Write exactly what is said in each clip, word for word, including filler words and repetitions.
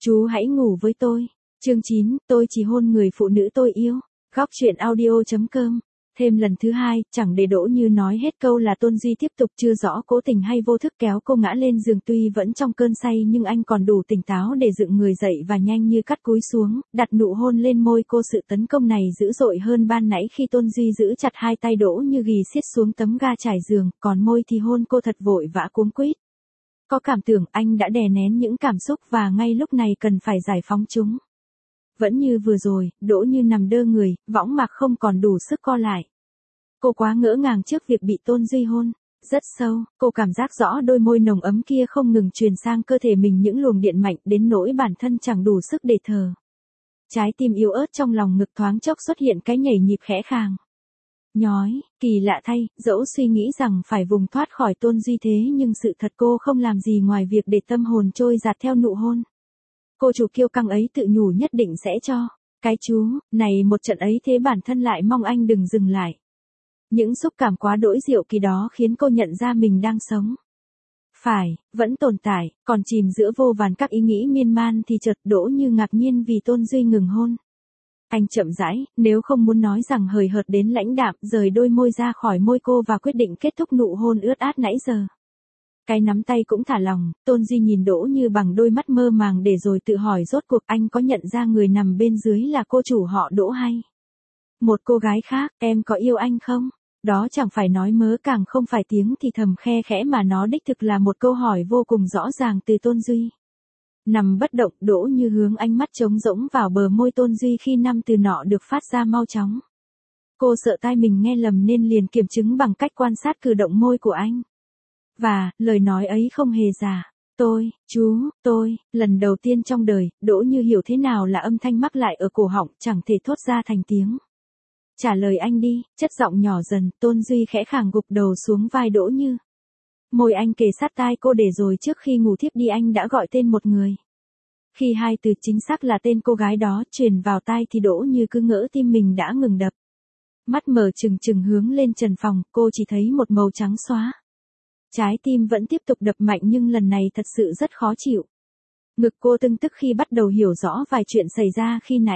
Chú hãy ngủ với tôi. Chương chín, tôi chỉ hôn người phụ nữ tôi yêu. Góc truyện audio chấm com. Thêm lần thứ hai, chẳng để Đỗ Như nói hết câu là Tôn Duy tiếp tục chưa rõ cố tình hay vô thức kéo cô ngã lên giường, tuy vẫn trong cơn say nhưng anh còn đủ tỉnh táo để dựng người dậy và nhanh như cắt cúi xuống, đặt nụ hôn lên môi cô. Sự tấn công này dữ dội hơn ban nãy khi Tôn Duy giữ chặt hai tay Đỗ Như ghì siết xuống tấm ga trải giường, còn môi thì hôn cô thật vội vã cuống quýt. Có cảm tưởng anh đã đè nén những cảm xúc và ngay lúc này cần phải giải phóng chúng. Vẫn như vừa rồi, Đỗ Như nằm đơ người, võng mạc không còn đủ sức co lại. Cô quá ngỡ ngàng trước việc bị Tôn Duy hôn. Rất sâu, cô cảm giác rõ đôi môi nồng ấm kia không ngừng truyền sang cơ thể mình những luồng điện mạnh đến nỗi bản thân chẳng đủ sức để thở. Trái tim yếu ớt trong lòng ngực thoáng chốc xuất hiện cái nhảy nhịp khẽ khàng. Nhói, kỳ lạ thay, dẫu suy nghĩ rằng phải vùng thoát khỏi Tôn Duy thế nhưng sự thật cô không làm gì ngoài việc để tâm hồn trôi dạt theo nụ hôn. Cô chủ kiêu căng ấy tự nhủ nhất định sẽ cho cái chú này một trận ấy, thế bản thân lại mong anh đừng dừng lại. Những xúc cảm quá đỗi diệu kỳ đó khiến cô nhận ra mình đang sống. Phải, vẫn tồn tại, còn chìm giữa vô vàn các ý nghĩ miên man thì chợt Đỗ Như ngạc nhiên vì Tôn Duy ngừng hôn. Anh chậm rãi, nếu không muốn nói rằng hời hợt đến lãnh đạm, rời đôi môi ra khỏi môi cô và quyết định kết thúc nụ hôn ướt át nãy giờ. Cái nắm tay cũng thả lỏng, Tôn Duy nhìn Đỗ Như bằng đôi mắt mơ màng để rồi tự hỏi rốt cuộc anh có nhận ra người nằm bên dưới là cô chủ họ Đỗ hay một cô gái khác. Em có yêu anh không? Đó chẳng phải nói mớ, càng không phải tiếng thì thầm khe khẽ, mà nó đích thực là một câu hỏi vô cùng rõ ràng từ Tôn Duy. Nằm bất động, Đỗ Như hướng ánh mắt trống rỗng vào bờ môi Tôn Duy khi năm từ nọ được phát ra mau chóng. Cô sợ tai mình nghe lầm nên liền kiểm chứng bằng cách quan sát cử động môi của anh. Và, lời nói ấy không hề giả. Tôi, chú, tôi, lần đầu tiên trong đời, Đỗ Như hiểu thế nào là âm thanh mắc lại ở cổ họng, chẳng thể thốt ra thành tiếng. Trả lời anh đi, chất giọng nhỏ dần, Tôn Duy khẽ khàng gục đầu xuống vai Đỗ Như. Môi anh kề sát tai cô để rồi trước khi ngủ thiếp đi anh đã gọi tên một người. Khi hai từ chính xác là tên cô gái đó truyền vào tai thì Đỗ Như cứ ngỡ tim mình đã ngừng đập. Mắt mở trừng trừng hướng lên trần phòng, cô chỉ thấy một màu trắng xóa. Trái tim vẫn tiếp tục đập mạnh nhưng lần này thật sự rất khó chịu. Ngực cô tưng tức khi bắt đầu hiểu rõ vài chuyện xảy ra khi nãy.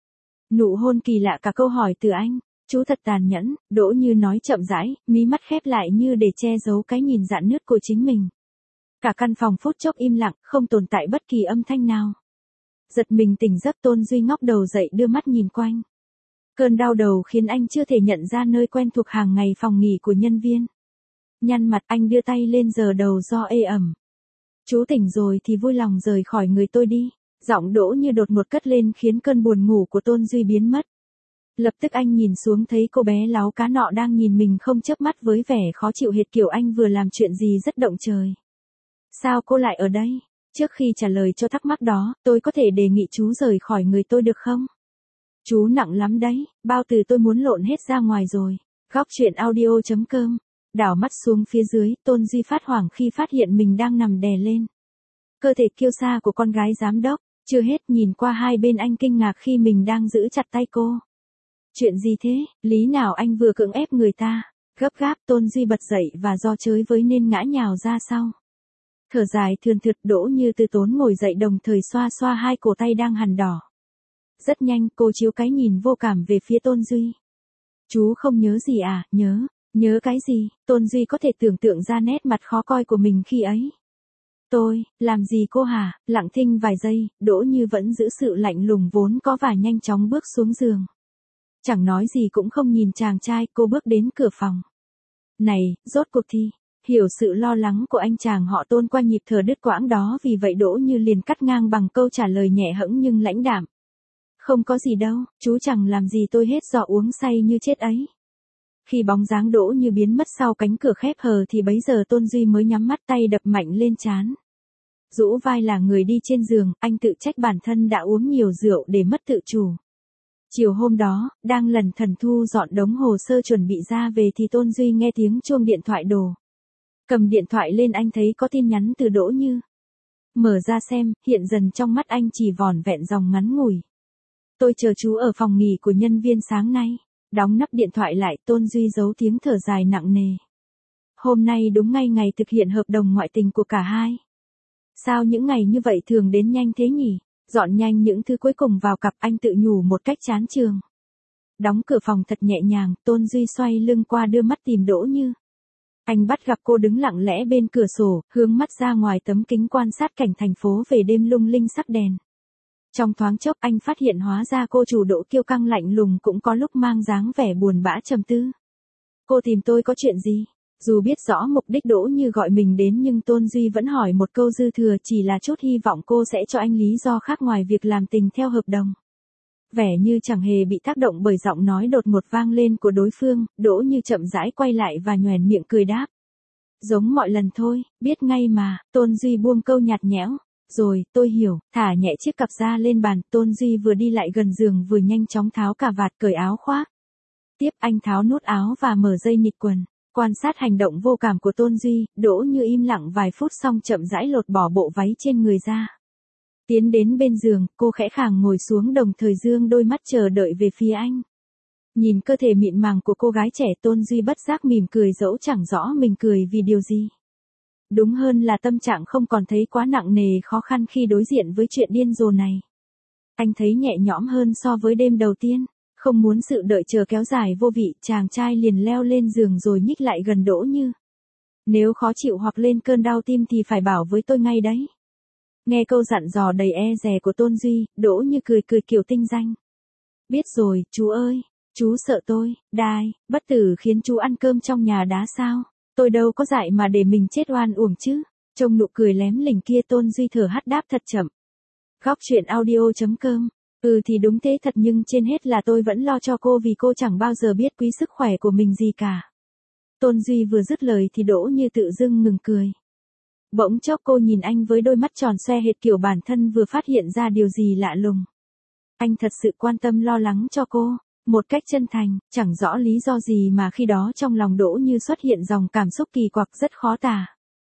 Nụ hôn kỳ lạ, cả câu hỏi từ anh, chú thật tàn nhẫn, Đỗ Như nói chậm rãi, mí mắt khép lại như để che giấu cái nhìn rạn nứt của chính mình. Cả căn phòng phút chốc im lặng, không tồn tại bất kỳ âm thanh nào. Giật mình tỉnh giấc, Tôn Duy ngóc đầu dậy đưa mắt nhìn quanh. Cơn đau đầu khiến anh chưa thể nhận ra nơi quen thuộc hàng ngày phòng nghỉ của nhân viên. Nhăn mặt, anh đưa tay lên giở đầu do ê ẩm. Chú tỉnh rồi thì vui lòng rời khỏi người tôi đi. Giọng Đỗ Như đột ngột cất lên khiến cơn buồn ngủ của Tôn Duy biến mất. Lập tức anh nhìn xuống thấy cô bé láo cá nọ đang nhìn mình không chớp mắt với vẻ khó chịu, hệt kiểu anh vừa làm chuyện gì rất động trời. Sao cô lại ở đây? Trước khi trả lời cho thắc mắc đó, tôi có thể đề nghị chú rời khỏi người tôi được không? Chú nặng lắm đấy, bao từ tôi muốn lộn hết ra ngoài rồi. Góc truyện audio chấm com. Đảo mắt xuống phía dưới, Tôn Duy phát hoảng khi phát hiện mình đang nằm đè lên cơ thể kiêu sa của con gái giám đốc. Chưa hết, nhìn qua hai bên anh kinh ngạc khi mình đang giữ chặt tay cô. Chuyện gì thế, lý nào anh vừa cưỡng ép người ta? Gấp gáp, Tôn Duy bật dậy và do chới với nên ngã nhào ra sau. Thở dài thườn thượt, Đỗ Như từ tốn ngồi dậy đồng thời xoa xoa hai cổ tay đang hằn đỏ. Rất nhanh, cô chiếu cái nhìn vô cảm về phía Tôn Duy. Chú không nhớ gì à? Nhớ, nhớ cái gì? Tôn Duy có thể tưởng tượng ra nét mặt khó coi của mình khi ấy. Tôi, làm gì cô hả? Lặng thinh vài giây, Đỗ Như vẫn giữ sự lạnh lùng vốn có và nhanh chóng bước xuống giường. Chẳng nói gì cũng không nhìn chàng trai, cô bước đến cửa phòng. Này, rốt cuộc thì, hiểu sự lo lắng của anh chàng họ Tôn qua nhịp thở đứt quãng đó, vì vậy Đỗ Như liền cắt ngang bằng câu trả lời nhẹ hẫng nhưng lãnh đạm. Không có gì đâu, chú chẳng làm gì tôi hết, do uống say như chết ấy. Khi bóng dáng Đỗ Như biến mất sau cánh cửa khép hờ thì bấy giờ Tôn Duy mới nhắm mắt, tay đập mạnh lên trán. Rũ vai là người đi trên giường, anh tự trách bản thân đã uống nhiều rượu để mất tự chủ. Chiều hôm đó, đang lẩn thẩn thu dọn đống hồ sơ chuẩn bị ra về thì Tôn Duy nghe tiếng chuông điện thoại đổ. Cầm điện thoại lên anh thấy có tin nhắn từ Đỗ Như. Mở ra xem, hiện dần trong mắt anh chỉ vỏn vẹn dòng ngắn ngủi. Tôi chờ chú ở phòng nghỉ của nhân viên sáng nay. Đóng nắp điện thoại lại, Tôn Duy giấu tiếng thở dài nặng nề. Hôm nay đúng ngay ngày thực hiện hợp đồng ngoại tình của cả hai. Sao những ngày như vậy thường đến nhanh thế nhỉ? Dọn nhanh những thứ cuối cùng vào cặp, anh tự nhủ một cách chán chường. Đóng cửa phòng thật nhẹ nhàng, Tôn Duy xoay lưng qua đưa mắt tìm Đỗ Như. Anh bắt gặp cô đứng lặng lẽ bên cửa sổ, hướng mắt ra ngoài tấm kính quan sát cảnh thành phố về đêm lung linh sắc đèn. Trong thoáng chốc anh phát hiện hóa ra cô chủ Đỗ kiêu căng lạnh lùng cũng có lúc mang dáng vẻ buồn bã trầm tư. Cô tìm tôi có chuyện gì? Dù biết rõ mục đích Đỗ Như gọi mình đến nhưng Tôn Duy vẫn hỏi một câu dư thừa, chỉ là chút hy vọng cô sẽ cho anh lý do khác ngoài việc làm tình theo hợp đồng. Vẻ như chẳng hề bị tác động bởi giọng nói đột ngột vang lên của đối phương, Đỗ Như chậm rãi quay lại và nhoẻn miệng cười đáp. Giống mọi lần thôi, biết ngay mà. Tôn Duy buông câu nhạt nhẽo. Rồi, tôi hiểu. Thả nhẹ chiếc cặp da lên bàn, Tôn Duy vừa đi lại gần giường vừa nhanh chóng tháo cà vạt cởi áo khoác. Tiếp anh tháo nút áo và mở dây nịt quần. Quan sát hành động vô cảm của Tôn Duy, Đỗ Như im lặng vài phút xong chậm rãi lột bỏ bộ váy trên người ra. Tiến đến bên giường, cô khẽ khàng ngồi xuống đồng thời dương đôi mắt chờ đợi về phía anh. Nhìn cơ thể mịn màng của cô gái trẻ, Tôn Duy bất giác mỉm cười dẫu chẳng rõ mình cười vì điều gì. Đúng hơn là tâm trạng không còn thấy quá nặng nề khó khăn khi đối diện với chuyện điên rồ này. Anh thấy nhẹ nhõm hơn so với đêm đầu tiên. Không muốn sự đợi chờ kéo dài vô vị, chàng trai liền leo lên giường rồi nhích lại gần Đỗ Như. Nếu khó chịu hoặc lên cơn đau tim thì phải bảo với tôi ngay đấy. Nghe câu dặn dò đầy e dè của Tôn Duy, Đỗ Như cười cười kiểu tinh danh. Biết rồi, chú ơi, chú sợ tôi, đai, bất tử khiến chú ăn cơm trong nhà đá sao? Tôi đâu có dại mà để mình chết oan uổng chứ. Trông nụ cười lém lỉnh kia, Tôn Duy thở hắt đáp thật chậm. Góc truyện audio chấm com. Ừ thì đúng thế thật, nhưng trên hết là tôi vẫn lo cho cô vì cô chẳng bao giờ biết quý sức khỏe của mình gì cả. Tôn Duy vừa dứt lời thì Đỗ Như tự dưng ngừng cười. Bỗng chốc cô nhìn anh với đôi mắt tròn xoe hệt kiểu bản thân vừa phát hiện ra điều gì lạ lùng. Anh thật sự quan tâm lo lắng cho cô, một cách chân thành, chẳng rõ lý do gì mà khi đó trong lòng Đỗ Như xuất hiện dòng cảm xúc kỳ quặc rất khó tả.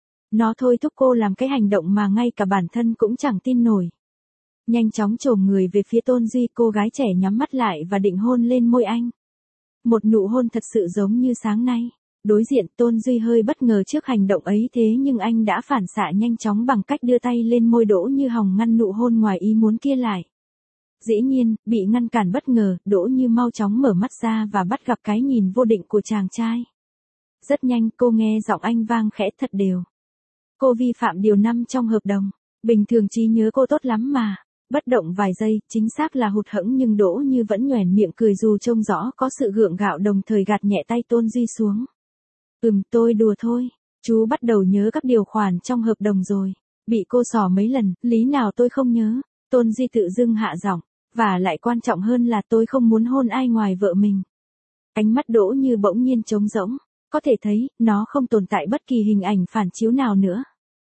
Nó thôi thúc cô làm cái hành động mà ngay cả bản thân cũng chẳng tin nổi. Nhanh chóng chồm người về phía Tôn Duy, cô gái trẻ nhắm mắt lại và định hôn lên môi anh. Một nụ hôn thật sự giống như sáng nay. Đối diện, Tôn Duy hơi bất ngờ trước hành động ấy, thế nhưng anh đã phản xạ nhanh chóng bằng cách đưa tay lên môi Đỗ Như hòng ngăn nụ hôn ngoài ý muốn kia lại. Dĩ nhiên, bị ngăn cản bất ngờ, Đỗ Như mau chóng mở mắt ra và bắt gặp cái nhìn vô định của chàng trai. Rất nhanh cô nghe giọng anh vang khẽ thật đều. Cô vi phạm điều năm trong hợp đồng. Bình thường trí nhớ cô tốt lắm mà. Bất động vài giây, chính xác là hụt hẫng nhưng Đỗ Như vẫn nhoẻn miệng cười dù trông rõ có sự gượng gạo, đồng thời gạt nhẹ tay Tôn Duy xuống. Ừm, tôi đùa thôi. Chú bắt đầu nhớ các điều khoản trong hợp đồng rồi. Bị cô xỏ mấy lần, lý nào tôi không nhớ. Tôn Duy tự dưng hạ giọng. Và lại quan trọng hơn là tôi không muốn hôn ai ngoài vợ mình. Ánh mắt Đỗ Như bỗng nhiên trống rỗng. Có thể thấy, nó không tồn tại bất kỳ hình ảnh phản chiếu nào nữa.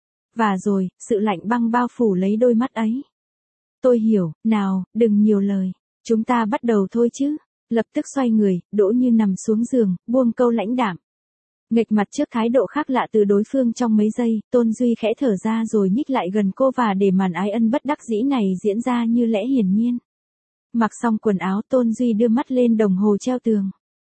Và rồi, sự lạnh băng bao phủ lấy đôi mắt ấy. Tôi hiểu, nào, đừng nhiều lời. Chúng ta bắt đầu thôi chứ. Lập tức xoay người, Đỗ Như nằm xuống giường, buông câu lãnh đạm. Nghệch mặt trước thái độ khác lạ từ đối phương trong mấy giây, Tôn Duy khẽ thở ra rồi nhích lại gần cô và để màn ái ân bất đắc dĩ này diễn ra như lẽ hiển nhiên. Mặc xong quần áo, Tôn Duy đưa mắt lên đồng hồ treo tường.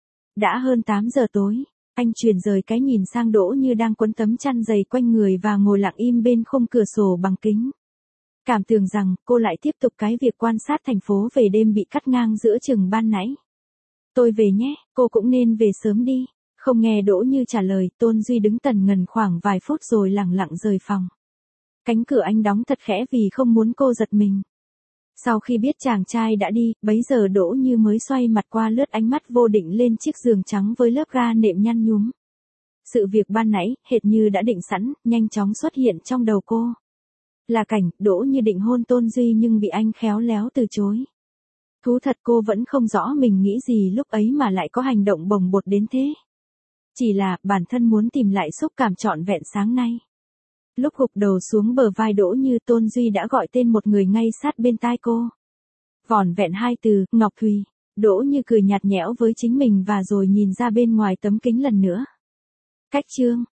Đã hơn tám giờ tối, anh chuyển rời cái nhìn sang Đỗ Như đang quấn tấm chăn dày quanh người và ngồi lặng im bên khung cửa sổ bằng kính. Cảm tưởng rằng cô lại tiếp tục cái việc quan sát thành phố về đêm bị cắt ngang giữa chừng ban nãy. Tôi về nhé, cô cũng nên về sớm đi. Không nghe Đỗ Như trả lời, Tôn Duy đứng tần ngần khoảng vài phút rồi lẳng lặng rời phòng. Cánh cửa anh đóng thật khẽ vì không muốn cô giật mình. Sau khi biết chàng trai đã đi, bấy giờ Đỗ Như mới xoay mặt qua lướt ánh mắt vô định lên chiếc giường trắng với lớp ga nệm nhăn nhúm. Sự việc ban nãy, hệt như đã định sẵn, nhanh chóng xuất hiện trong đầu cô. Là cảnh, Đỗ Như định hôn Tôn Duy nhưng bị anh khéo léo từ chối. Thú thật cô vẫn không rõ mình nghĩ gì lúc ấy mà lại có hành động bồng bột đến thế. Chỉ là, bản thân muốn tìm lại xúc cảm trọn vẹn sáng nay. Lúc gục đầu xuống bờ vai Đỗ Như, Tôn Duy đã gọi tên một người ngay sát bên tai cô. Vỏn vẹn hai từ, Ngọc Thùy. Đỗ Như cười nhạt nhẽo với chính mình và rồi nhìn ra bên ngoài tấm kính lần nữa. Cách chương.